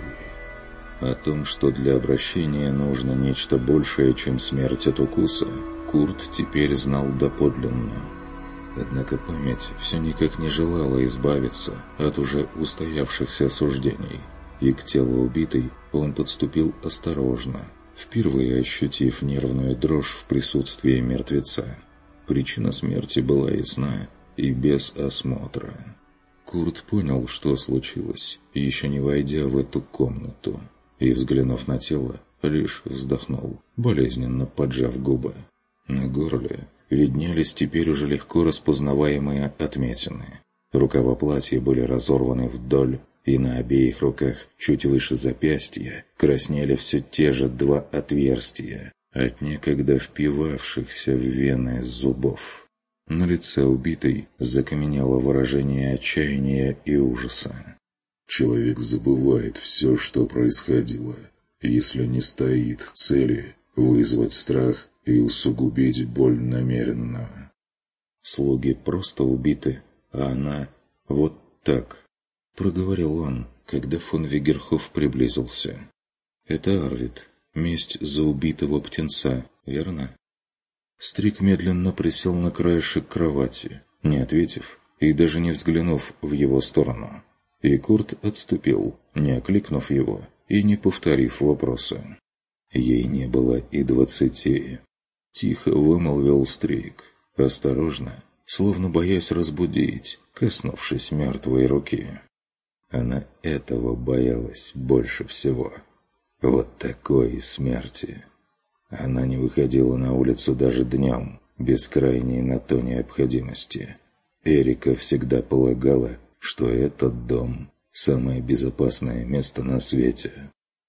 О том, что для обращения нужно нечто большее, чем смерть от укуса, Курт теперь знал доподлинно. Однако память все никак не желала избавиться от уже устоявшихся суждений, и к телу убитой он подступил осторожно, впервые ощутив нервную дрожь в присутствии мертвеца. Причина смерти была ясна и без осмотра. Курт понял, что случилось, еще не войдя в эту комнату, и, взглянув на тело, лишь вздохнул, болезненно поджав губы. На горле виднелись теперь уже легко распознаваемые отметины. Рукава платья были разорваны вдоль, и на обеих руках, чуть выше запястья, краснели все те же два отверстия, от некогда впивавшихся в вены зубов. На лице убитой закаменело выражение отчаяния и ужаса. Человек забывает все, что происходило, если не стоит цели вызвать страх и усугубить боль намеренно. Слуги просто убиты, а она вот так, проговорил он, когда фон Вегерхоф приблизился. Это Арвид, месть за убитого птенца, верно? Стрик медленно присел на краешек кровати, не ответив и даже не взглянув в его сторону. И Курт отступил, не окликнув его и не повторив вопроса. Ей не было и двадцати. Тихо вымолвил Стрик, осторожно, словно боясь разбудить, коснувшись мертвой руки. Она этого боялась больше всего. Вот такой смерти. Она не выходила на улицу даже днем, без крайней на то необходимости. Эрика всегда полагала, что этот дом – самое безопасное место на свете.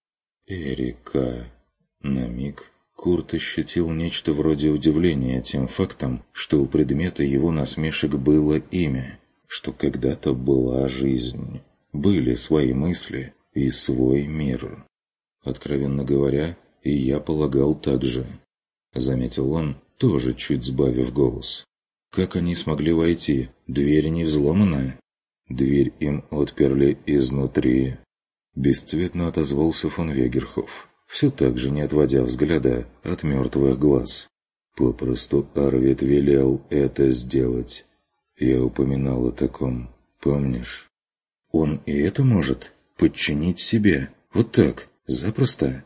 Эрика. На миг Курт ощутил нечто вроде удивления тем фактом, что у предмета его насмешек было имя, что когда-то была жизнь, были свои мысли и свой мир. Откровенно говоря, и я полагал так же, заметил он, тоже чуть сбавив голос. Как они смогли войти? Дверь не взломана? Дверь им отперли изнутри. Бесцветно отозвался фон Вегерхоф, все так же не отводя взгляда от мертвых глаз. Попросту Арвид велел это сделать. Я упоминал о таком, помнишь? Он и это может? Подчинить себе? Вот так? Запросто?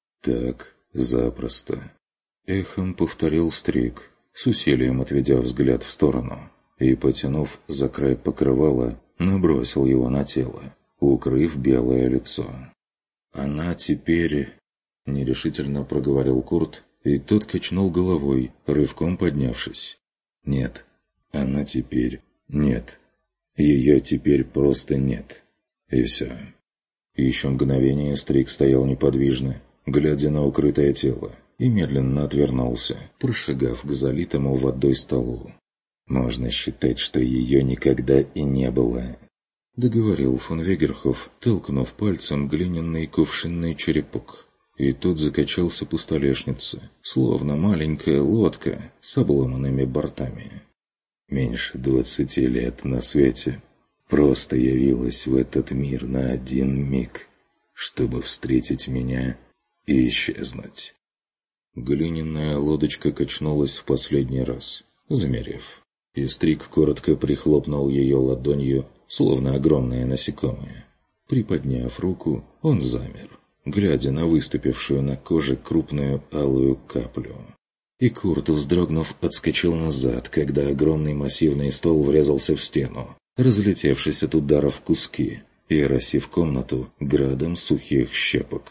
Так, запросто. Эхом повторил Стрик, с усилием отведя взгляд в сторону, и, потянув за край покрывала, набросил его на тело, укрыв белое лицо. «Она теперь...» — нерешительно проговорил Курт, и тот качнул головой, рывком поднявшись. «Нет, она теперь... нет. Ее теперь просто нет. И все». Еще мгновение Стрик стоял неподвижно, глядя на укрытое тело, и медленно отвернулся, прошагав к залитому водой столу. «Можно считать, что ее никогда и не было», — договорил фон Вегерхоф, толкнув пальцем глиняный кувшинный черепок. И тот закачался по столешнице, словно маленькая лодка с обломанными бортами. Меньше двадцати лет на свете. Просто явилась в этот мир на один миг, чтобы встретить меня и исчезнуть. Глиняная лодочка качнулась в последний раз, замерев. И Стрик коротко прихлопнул ее ладонью, словно огромное насекомое. Приподняв руку, он замер, глядя на выступившую на коже крупную алую каплю. И Курт, вздрогнув, отскочил назад, когда огромный массивный стол врезался в стену, разлетевшись от удара в куски и оросив комнату градом сухих щепок.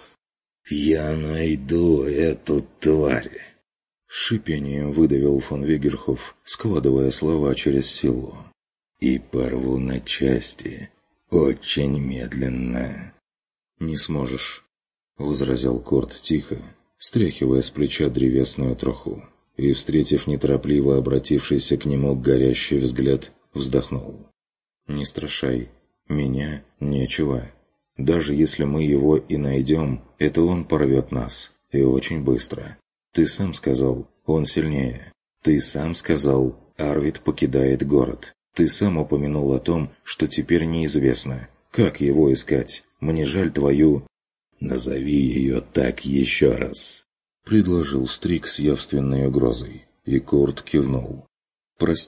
«Я найду эту тварь!» С шипением выдавил фон Вегерхоф, складывая слова через силу. «И порву на части, очень медленно». «Не сможешь», — возразил Курт тихо, стряхивая с плеча древесную труху, и, встретив неторопливо обратившийся к нему горящий взгляд, вздохнул. «Не страшай, меня нечего. Даже если мы его и найдем, это он порвет нас, и очень быстро. Ты сам сказал, он сильнее. Ты сам сказал, Арвид покидает город. Ты сам упомянул о том, что теперь неизвестно, как его искать. Мне жаль твою...» «Назови ее так еще раз», — предложил Стрик с явственной угрозой, и Курт кивнул. «Прости,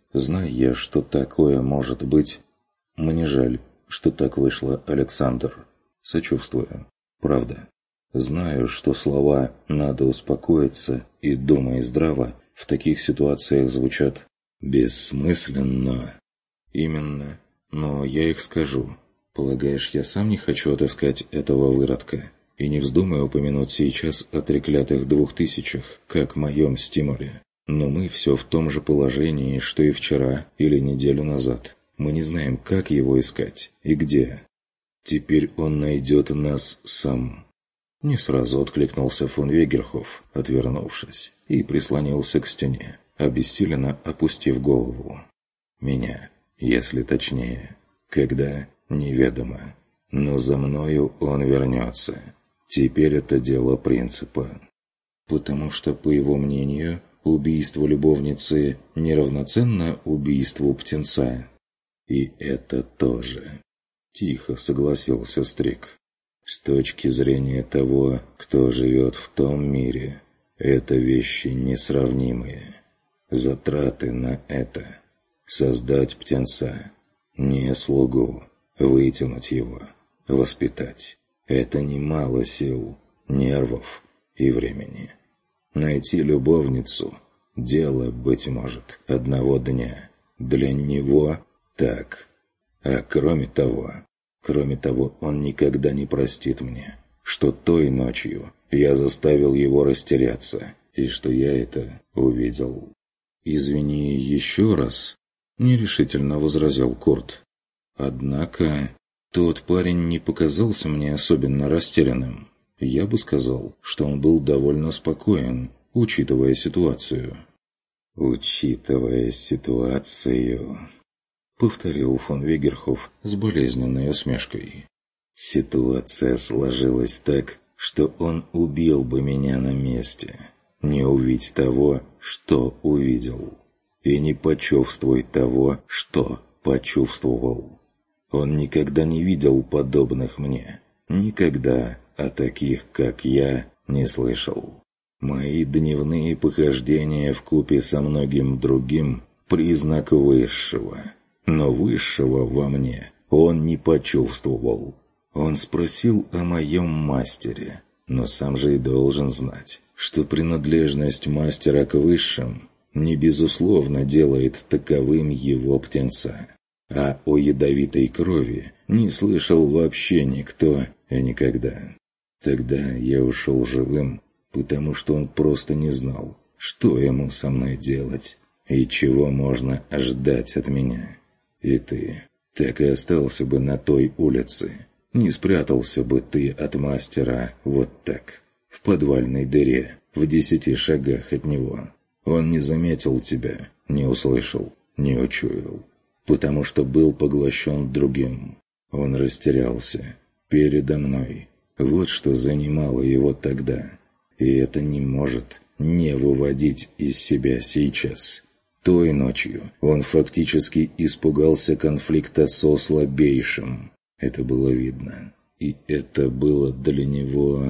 Зная я, что такое может быть... Мне жаль, что так вышло, Александр. Сочувствую. Правда. Знаю, что слова «надо успокоиться» и «думай здраво» в таких ситуациях звучат бессмысленно. Именно. Но я их скажу. Полагаешь, я сам не хочу отыскать этого выродка? И не вздумай упомянуть сейчас о треклятых двух тысячах, как моем стимуле. Но мы все в том же положении, что и вчера или неделю назад. Мы не знаем, как его искать и где. Теперь он найдет нас сам. Не сразу откликнулся фон Вегерхоф, отвернувшись, и прислонился к стене, обессиленно опустив голову. Меня, если точнее. Когда, неведомо. Но за мною он вернется. Теперь это дело принципа. Потому что, по его мнению, убийство любовницы неравноценно убийству птенца. И это тоже. Тихо согласился Стрик. С точки зрения того, кто живет в том мире, это вещи несравнимые. Затраты на это. Создать птенца. Не слугу. Вытянуть его. Воспитать. Это немало сил, нервов и времени. Найти любовницу – дело, быть может, одного дня. Для него так. А кроме того, кроме того, он никогда не простит мне, что той ночью я заставил его растеряться, и что я это увидел. «Извини еще раз», – нерешительно возразил Курт. «Однако тот парень не показался мне особенно растерянным. Я бы сказал, что он был довольно спокоен, учитывая ситуацию». «Учитывая ситуацию», — повторил фон Вегерхоф с болезненной усмешкой. «Ситуация сложилась так, что он убил бы меня на месте, не увидеть того, что увидел, и не почувствовать того, что почувствовал. Он никогда не видел подобных мне, никогда о таких, как я, не слышал. Мои дневные похождения вкупе со многим другим – признак высшего, но высшего во мне он не почувствовал. Он спросил о моем мастере, но сам же и должен знать, что принадлежность мастера к высшим не безусловно делает таковым его птенца. А о ядовитой крови не слышал вообще никто и никогда. Тогда я ушел живым, потому что он просто не знал, что ему со мной делать и чего можно ожидать от меня. И ты так и остался бы на той улице, не спрятался бы ты от мастера вот так, в подвальной дыре, в десяти шагах от него. Он не заметил тебя, не услышал, не учуял. Потому что был поглощен другим. Он растерялся передо мной. Вот что занимало его тогда. И это не может не выводить из себя сейчас. Той ночью он фактически испугался конфликта со слабейшим. Это было видно. И это было для него...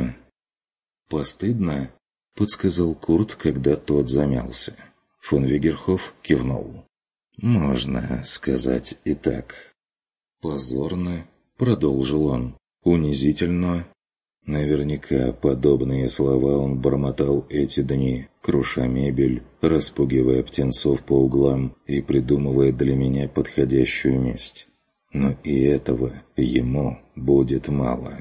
«Постыдно?» — подсказал Курт, когда тот замялся. Фон Вегерхоф кивнул. «Можно сказать и так». «Позорно», — продолжил он, — «унизительно». Наверняка подобные слова он бормотал эти дни, круша мебель, распугивая птенцов по углам и придумывая для меня подходящую месть. Но и этого ему будет мало.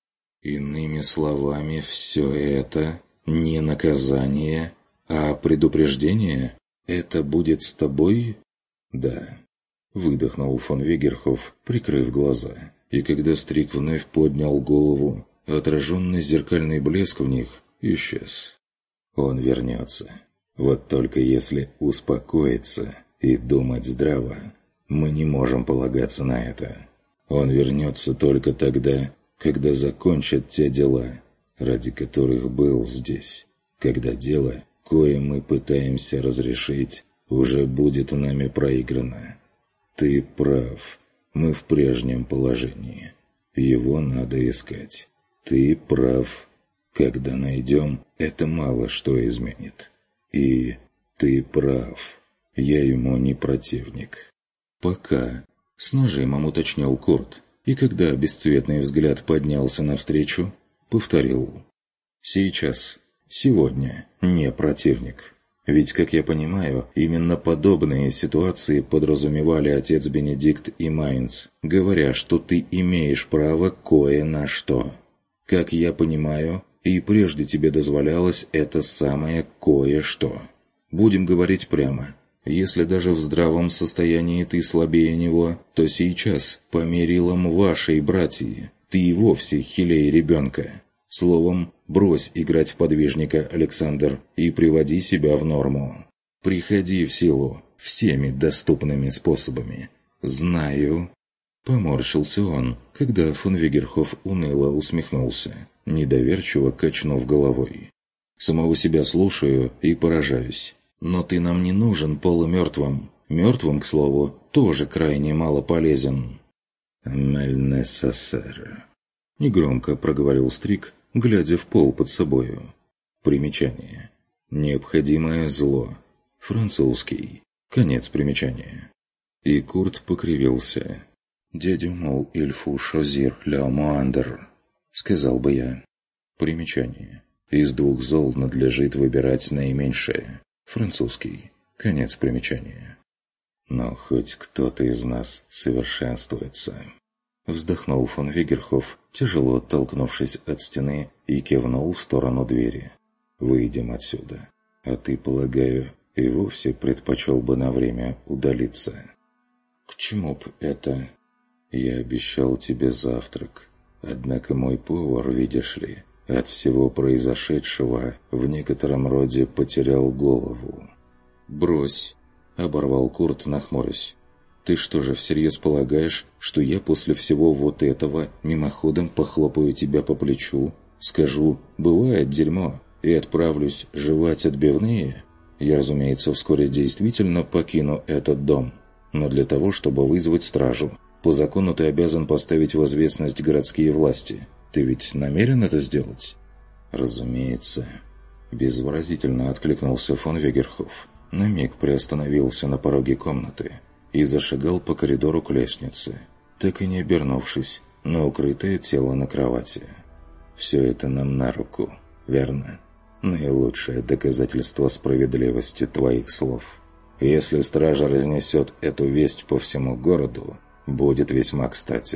Иными словами, все это не наказание, а предупреждение. Это будет с тобой... «Да», — выдохнул фон Вегерхоф, прикрыв глаза, и когда Стрик вновь поднял голову, отраженный зеркальный блеск в них исчез. «Он вернется. Вот только если успокоиться и думать здраво, мы не можем полагаться на это. Он вернется только тогда, когда закончат те дела, ради которых был здесь, когда дело, кое мы пытаемся разрешить, уже будет нами проиграно. Ты прав. Мы в прежнем положении. Его надо искать. Ты прав. Когда найдем, это мало что изменит. И ты прав. Я ему не противник. Пока, с нажимом уточнил Курт, и когда бесцветный взгляд поднялся навстречу, повторил. Сейчас, сегодня, не противник. Ведь, как я понимаю, именно подобные ситуации подразумевали отец Бенедикт и Майнц, говоря, что ты имеешь право кое на что. Как я понимаю, и прежде тебе дозволялось это самое кое-что. Будем говорить прямо. Если даже в здравом состоянии ты слабее него, то сейчас, по мерилам вашей братьи, ты и вовсе хилее ребенка. Словом, брось играть в подвижника, Александр, и приводи себя в норму. Приходи в силу всеми доступными способами. Знаю. Поморщился он, когда фон Вегерхоф уныло усмехнулся, недоверчиво качнув головой. Самого себя слушаю и поражаюсь. Но ты нам не нужен полумертвым. Мертвым, к слову, тоже крайне мало полезен. «Мальнесасер», — негромко проговорил Стрик, глядя в пол под собою. Примечание. Необходимое зло. Французский. Конец примечания. И Курт покривился. «Дядю мол ильфу шозир ля моандер», — сказал бы я. Примечание. Из двух зол надлежит выбирать наименьшее. Французский. Конец примечания. Но хоть кто-то из нас совершенствуется. Вздохнул фон Вегерхоф, тяжело оттолкнувшись от стены, и кивнул в сторону двери. «Выйдем отсюда. А ты, полагаю, и вовсе предпочел бы на время удалиться». «К чему б это?» «Я обещал тебе завтрак. Однако мой повар, видишь ли, от всего произошедшего в некотором роде потерял голову». «Брось!» — оборвал Курт, нахмурясь. «Ты что же, всерьез полагаешь, что я после всего вот этого мимоходом похлопаю тебя по плечу, скажу «бывает дерьмо» и отправлюсь жевать отбивные? Я, разумеется, вскоре действительно покину этот дом, но для того, чтобы вызвать стражу, по закону ты обязан поставить в известность городские власти. Ты ведь намерен это сделать?» «Разумеется», — безвыразительно откликнулся фон Вегерхоф. На миг приостановился на пороге комнаты и зашагал по коридору к лестнице, так и не обернувшись на укрытое тело на кровати. «Все это нам на руку, верно? Наилучшее доказательство справедливости твоих слов. Если стража разнесет эту весть по всему городу, будет весьма кстати».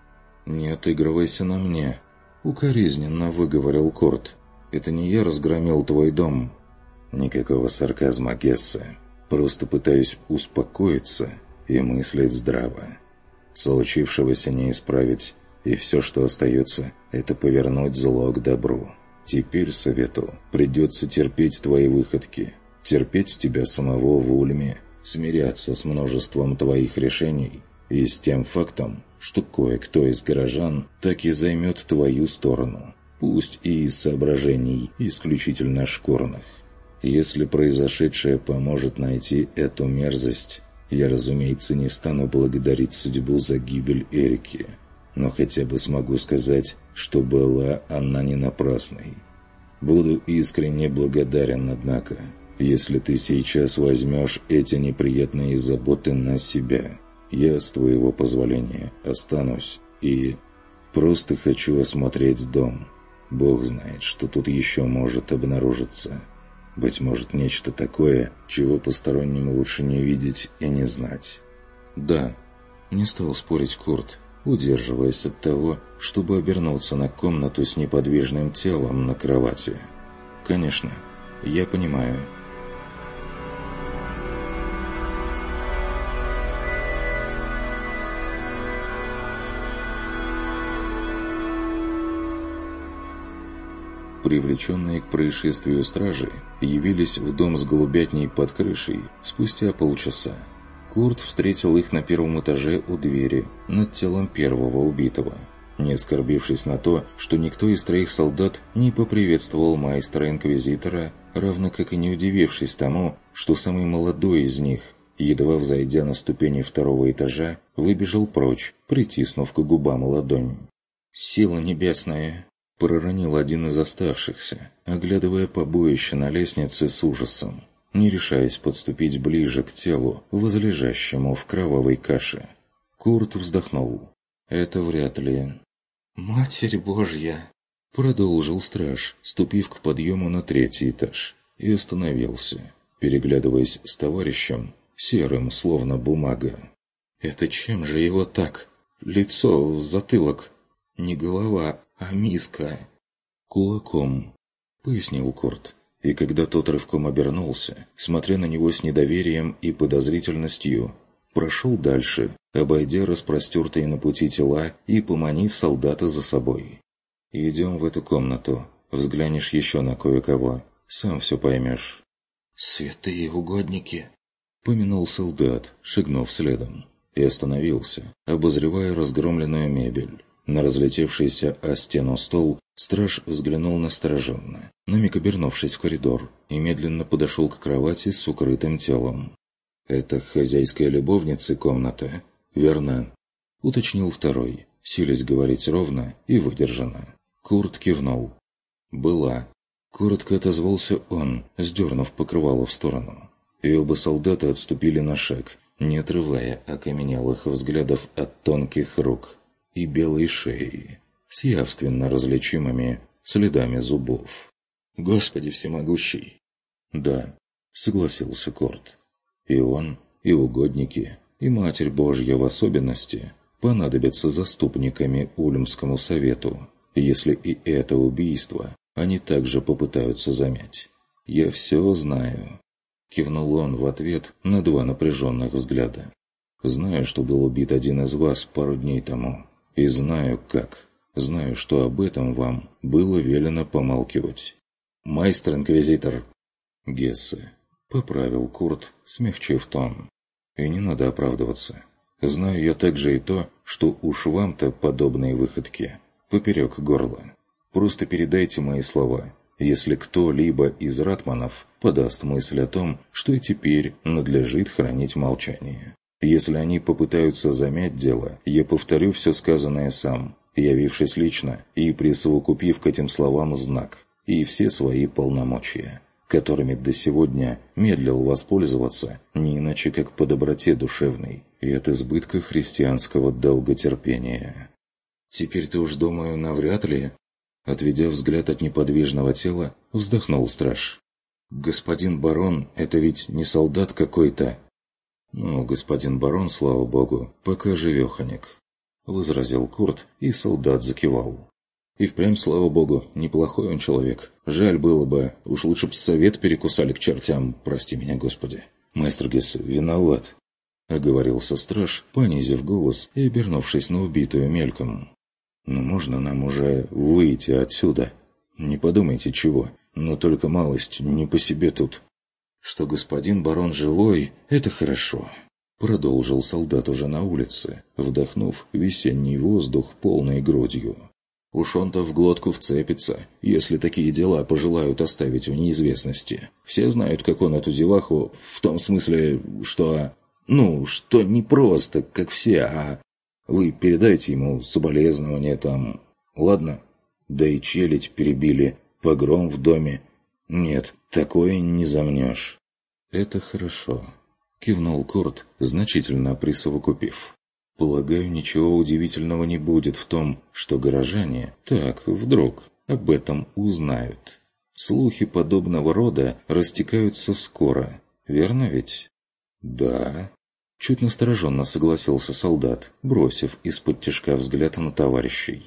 «Не отыгрывайся на мне», — укоризненно выговорил Курт. «Это не я разгромил твой дом». «Никакого сарказма, Гессе. Просто пытаюсь успокоиться и мыслить здраво. Случившегося не исправить, и все, что остается, это повернуть зло к добру. Теперь, совету, придется терпеть твои выходки, терпеть тебя самого в Ульме, смиряться с множеством твоих решений и с тем фактом, что кое-кто из горожан так и займет твою сторону, пусть и из соображений исключительно шкурных. Если произошедшее поможет найти эту мерзость, я, разумеется, не стану благодарить судьбу за гибель Эрики, но хотя бы смогу сказать, что была она не напрасной. Буду искренне благодарен, однако, если ты сейчас возьмешь эти неприятные заботы на себя. Я, с твоего позволения, останусь и просто хочу осмотреть дом. Бог знает, что тут еще может обнаружиться. Быть может, нечто такое, чего посторонним лучше не видеть и не знать». «Да», — не стал спорить Курт, удерживаясь от того, чтобы обернуться на комнату с неподвижным телом на кровати. «Конечно, я понимаю». Привлеченные к происшествию стражи явились в дом с голубятней под крышей спустя полчаса. Курт встретил их на первом этаже у двери над телом первого убитого, не оскорбившись на то, что никто из троих солдат не поприветствовал майстра-инквизитора, равно как и не удивившись тому, что самый молодой из них, едва взойдя на ступени второго этажа, выбежал прочь, притиснув к губам ладонь. «Сила небесная!» — проронил один из оставшихся, оглядывая побоище на лестнице с ужасом. не решаясь подступить ближе к телу, возлежащему в кровавой каше. Курт вздохнул. «Это вряд ли». «Матерь Божья!» — продолжил страж, ступив к подъему на третий этаж, и остановился, переглядываясь с товарищем, серым, словно бумага. «Это чем же его так? Лицо в затылок. Не голова, а миска». «Кулаком», — пояснил Курт. И когда тот рывком обернулся, смотря на него с недоверием и подозрительностью, прошел дальше, обойдя распростертые на пути тела и поманив солдата за собой. «Идем в эту комнату, взглянешь еще на кое-кого, сам все поймешь». «Святые угодники!» — помянул солдат, шагнув следом, и остановился, обозревая разгромленную мебель. На разлетевшийся о стену стол страж взглянул настороженно, на миг обернувшись в коридор, и медленно подошел к кровати с укрытым телом. «Это хозяйская любовница комната, верно?» — уточнил второй, силясь говорить ровно и выдержанно. Курт кивнул. «Была». Коротко отозвался он, сдернув покрывало в сторону. И оба солдата отступили на шаг, не отрывая окаменелых взглядов от тонких рук и белой шеи, с явственно различимыми следами зубов. «Господи всемогущий!» «Да», — согласился Корт. «И он, и угодники, и Матерь Божья в особенности понадобятся заступниками Ульмскому совету, если и это убийство они также попытаются замять. Я все знаю». Кивнул он в ответ на два напряженных взгляда. «Знаю, что был убит один из вас пару дней тому. И знаю, как. Знаю, что об этом вам было велено помалкивать». «Майстер-инквизитор!» «Гессе», — поправил Курт, смягчив тон. «И не надо оправдываться. Знаю я также и то, что уж вам-то подобные выходки поперек горла. Просто передайте мои слова, если кто-либо из ратманов подаст мысль о том, что и теперь надлежит хранить молчание. Если они попытаются замять дело, я повторю все сказанное сам, явившись лично и присовокупив к этим словам знак и все свои полномочия, которыми до сегодня медлил воспользоваться не иначе как по доброте душевной и от избытка христианского долготерпения. Теперь-то уж, думаю, навряд ли...» Отведя взгляд от неподвижного тела, вздохнул страж. «Господин барон, это ведь не солдат какой-то?» «Ну, господин барон, слава богу, пока живеханик», — возразил Курт, и солдат закивал. «И впрямь, слава богу, неплохой он человек. Жаль было бы, уж лучше б совет перекусали к чертям, прости меня, Господи. Майстер Гессе виноват», — оговорился страж, понизив голос и обернувшись на убитую мельком. «Ну можно нам уже выйти отсюда? Не подумайте чего, но только малость не по себе тут». «Что господин барон живой, это хорошо», — продолжил солдат уже на улице, вдохнув весенний воздух полной грудью. «Уж он-то в глотку вцепится, если такие дела пожелают оставить в неизвестности. Все знают, как он эту деваху, в том смысле, что... Ну, что не просто, как все, а... Вы передайте ему соболезнования там... Ладно? Да и челядь перебили, погром в доме. Нет, такое не замнешь». «Это хорошо», — кивнул Курт, значительно присовокупив. «Полагаю, ничего удивительного не будет в том, что горожане так вдруг об этом узнают. Слухи подобного рода растекаются скоро, верно ведь?» «Да», — чуть настороженно согласился солдат, бросив из-под тишка взгляд на товарищей.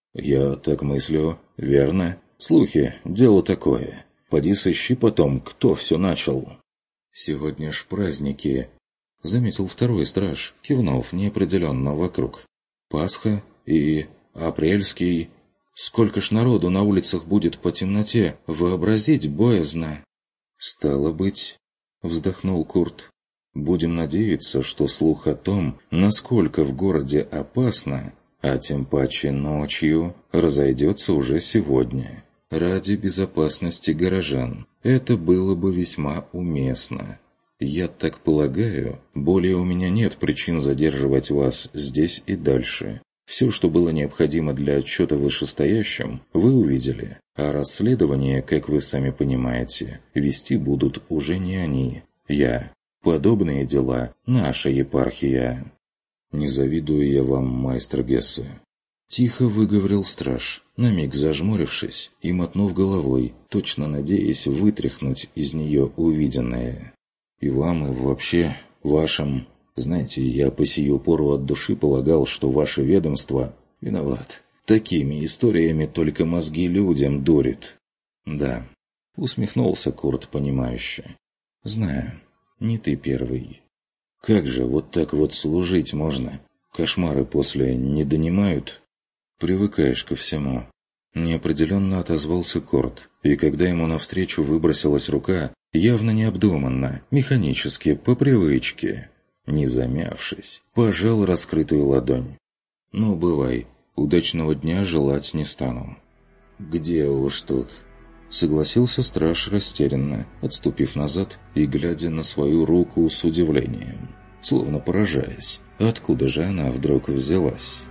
«Я так мыслю, верно? Слухи — дело такое. Поди сыщи потом, кто все начал». «Сегодня ж праздники», — заметил второй страж, кивнув неопределенно вокруг. «Пасха и апрельский. Сколько ж народу на улицах будет по темноте, вообразить боязно». «Стало быть», — вздохнул Курт, — «будем надеяться, что слух о том, насколько в городе опасно, а тем паче ночью, разойдется уже сегодня. Ради безопасности горожан это было бы весьма уместно. Я так полагаю, более у меня нет причин задерживать вас здесь и дальше. Все, что было необходимо для отчета вышестоящим, вы увидели, а расследование, как вы сами понимаете, вести будут уже не они, я. Подобные дела – наша епархия. «Не завидую я вам, майстер Гессе», – тихо выговорил страж, на миг зажмурившись и мотнув головой, точно надеясь вытряхнуть из нее увиденное. «И вам, и вообще вашим... Знаете, я по сию пору от души полагал, что ваше ведомство виноват. Такими историями только мозги людям дурит». «Да», – усмехнулся Курт понимающе. «Знаю, не ты первый». «Как же вот так вот служить можно? Кошмары после не донимают?» «Привыкаешь ко всему». Неопределенно отозвался Курт, и когда ему навстречу выбросилась рука, явно необдуманно, механически, по привычке, не замявшись, пожал раскрытую ладонь. «Ну, бывай, удачного дня желать не стану». «Где уж тут?» Согласился страж растерянно, отступив назад и глядя на свою руку с удивлением, словно поражаясь, откуда же она вдруг взялась.